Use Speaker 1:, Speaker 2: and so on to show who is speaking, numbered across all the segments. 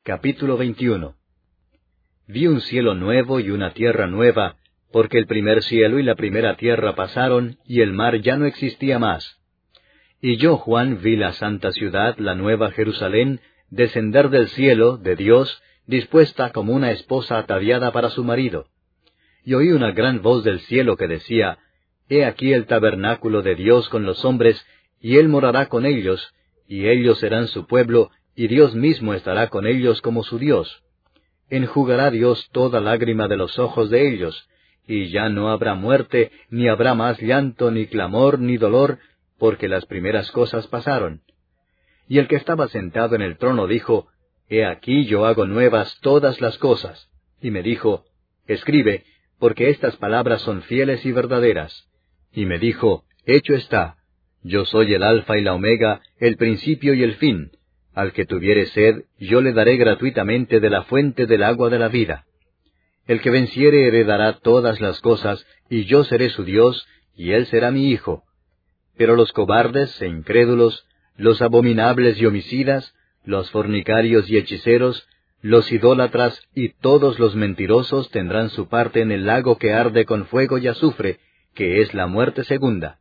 Speaker 1: Capítulo 21. Vi un cielo nuevo y una tierra nueva, porque el primer cielo y la primera tierra pasaron, y el mar ya no existía más. Y yo, Juan, vi la santa ciudad, la nueva Jerusalén, descender del cielo, de Dios, dispuesta como una esposa ataviada para su marido. Y oí una gran voz del cielo que decía, He aquí el tabernáculo de Dios con los hombres, y Él morará con ellos, y ellos serán su pueblo, y Dios mismo estará con ellos como su Dios. Enjugará Dios toda lágrima de los ojos de ellos, y ya no habrá muerte, ni habrá más llanto, ni clamor, ni dolor, porque las primeras cosas pasaron. Y el que estaba sentado en el trono dijo, He aquí yo hago nuevas todas las cosas. Y me dijo, Escribe, porque estas palabras son fieles y verdaderas. Y me dijo, Hecho está. Yo soy el Alfa y la Omega, el principio y el fin. Al que tuviere sed, yo le daré gratuitamente de la fuente del agua de la vida. El que venciere heredará todas las cosas, y yo seré su Dios, y él será mi hijo. Pero los cobardes e incrédulos, los abominables y homicidas, los fornicarios y hechiceros, los idólatras y todos los mentirosos tendrán su parte en el lago que arde con fuego y azufre, que es la muerte segunda.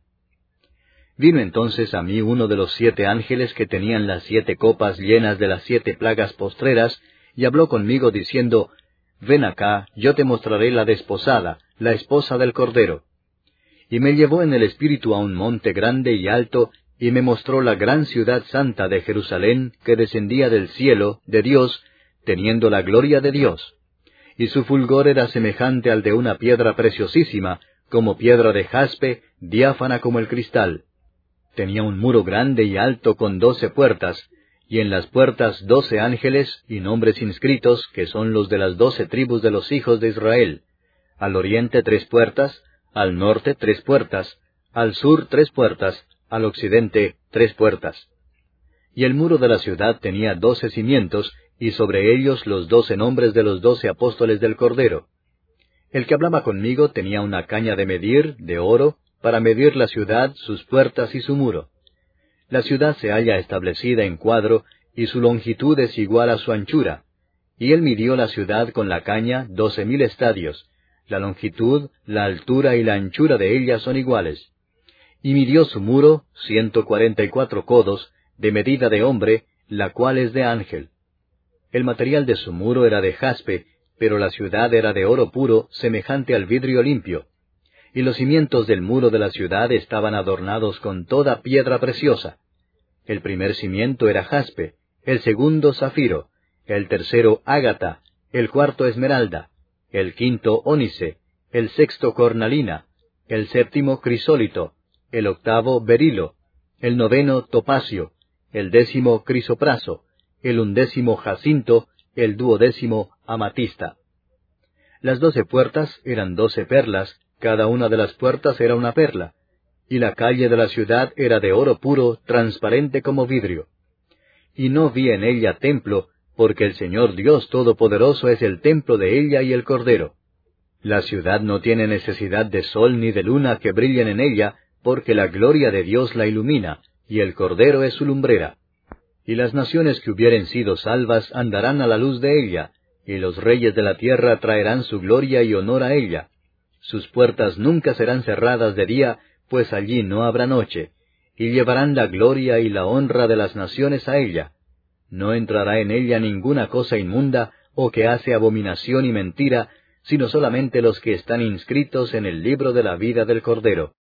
Speaker 1: Vino entonces a mí uno de los 7 ángeles que tenían las 7 copas llenas de las 7 plagas postreras, y habló conmigo diciendo, Ven acá, yo te mostraré la desposada, la esposa del Cordero. Y me llevó en el espíritu a un monte grande y alto, y me mostró la gran ciudad santa de Jerusalén, que descendía del cielo, de Dios, teniendo la gloria de Dios. Y su fulgor era semejante al de una piedra preciosísima, como piedra de jaspe, diáfana como el cristal. Tenía un muro grande y alto con 12 puertas, y en las puertas 12 ángeles y nombres inscritos, que son los de las 12 tribus de los hijos de Israel. Al oriente 3 puertas, al norte 3 puertas, al sur 3 puertas, al occidente 3 puertas. Y el muro de la ciudad tenía 12 cimientos, y sobre ellos los 12 nombres de los 12 apóstoles del Cordero. El que hablaba conmigo tenía una caña de medir, de oro, para medir la ciudad, sus puertas y su muro. La ciudad se halla establecida en cuadro, y su longitud es igual a su anchura. Y él midió la ciudad con la caña 12,000 estadios. La longitud, la altura y la anchura de ella son iguales. Y midió su muro 144 codos, de medida de hombre, la cual es de ángel. El material de su muro era de jaspe, pero la ciudad era de oro puro, semejante al vidrio limpio. Y los cimientos del muro de la ciudad estaban adornados con toda piedra preciosa. El primer cimiento era jaspe, el segundo zafiro, el tercero ágata, el cuarto esmeralda, el quinto ónice, el sexto cornalina, el séptimo crisólito, el octavo berilo, el noveno topacio, el 10º crisopraso, el 11º jacinto, el 12º amatista. Las 12 puertas eran 12 perlas, cada una de las puertas era una perla, y la calle de la ciudad era de oro puro, transparente como vidrio. Y no vi en ella templo, porque el Señor Dios Todopoderoso es el templo de ella y el Cordero. La ciudad no tiene necesidad de sol ni de luna que brillen en ella, porque la gloria de Dios la ilumina, y el Cordero es su lumbrera. Y las naciones que hubieren sido salvas andarán a la luz de ella, y los reyes de la tierra traerán su gloria y honor a ella. Sus puertas nunca serán cerradas de día, pues allí no habrá noche, y llevarán la gloria y la honra de las naciones a ella. No entrará en ella ninguna cosa inmunda, o que hace abominación y mentira, sino solamente los que están inscritos en el libro de la vida del Cordero.